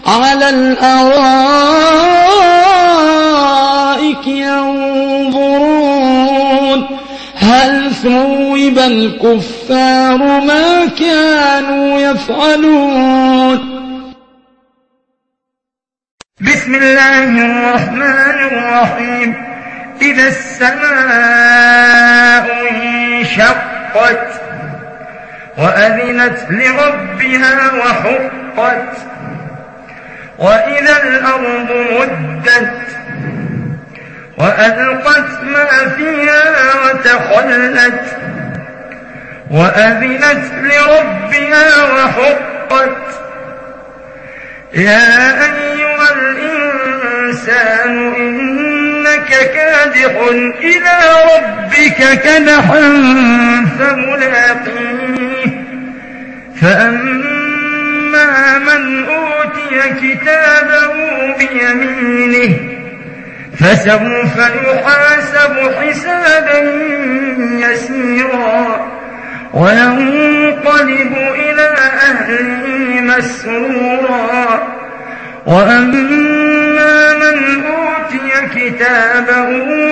على الأرائك ينظرون هل ثوب الكفار ما كانوا يفعلون. بسم الله الرحمن الرحيم. إذا السماء انشقت وأذنت لربها وحقت وإذا الأرض مدت وألقت ما فيها وتخلت وأذنت لربها وحقت يا أيها الإنسان إنك كادح إلى ربك كدحا فملاقيه فأما من أوتي كتابه بيمينه فسوف يحاسب حسابا يسيرا وينقلب إلى أهله مسرورا وأما من أوتي كتابه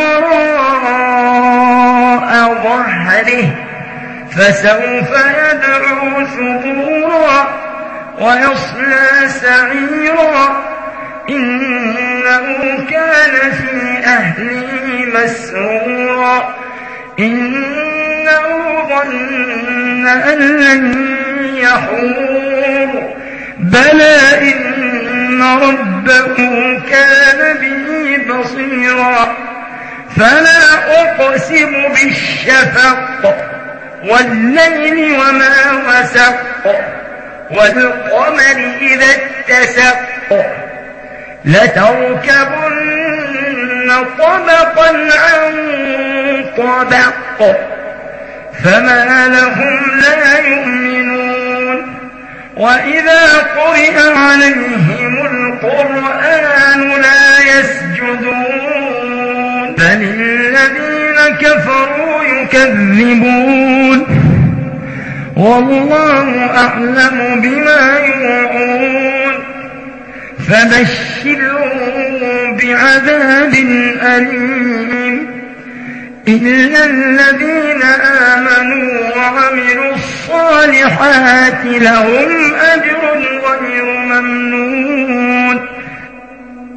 وراء ظهره فسوف يدعو ثبورا ويصلى سعيرا إنه كان في أهله مسرورا إنه ظن أن لن يحور بلى إن ربه كان به بصيرا فلا أقسم بالشفق والليل وما وسق والقمر إذا اتسق لتركبن طبقا عن طبق فما لهم لا يؤمنون وإذا قرئ عليهم القرآن لا يسجدون بل الذين كفروا يكذبون والله أعلم بما يوعون فبشرهم بعذاب أليم إلا الذين آمنوا وعملوا الصالحات لهم أجر غير ممنون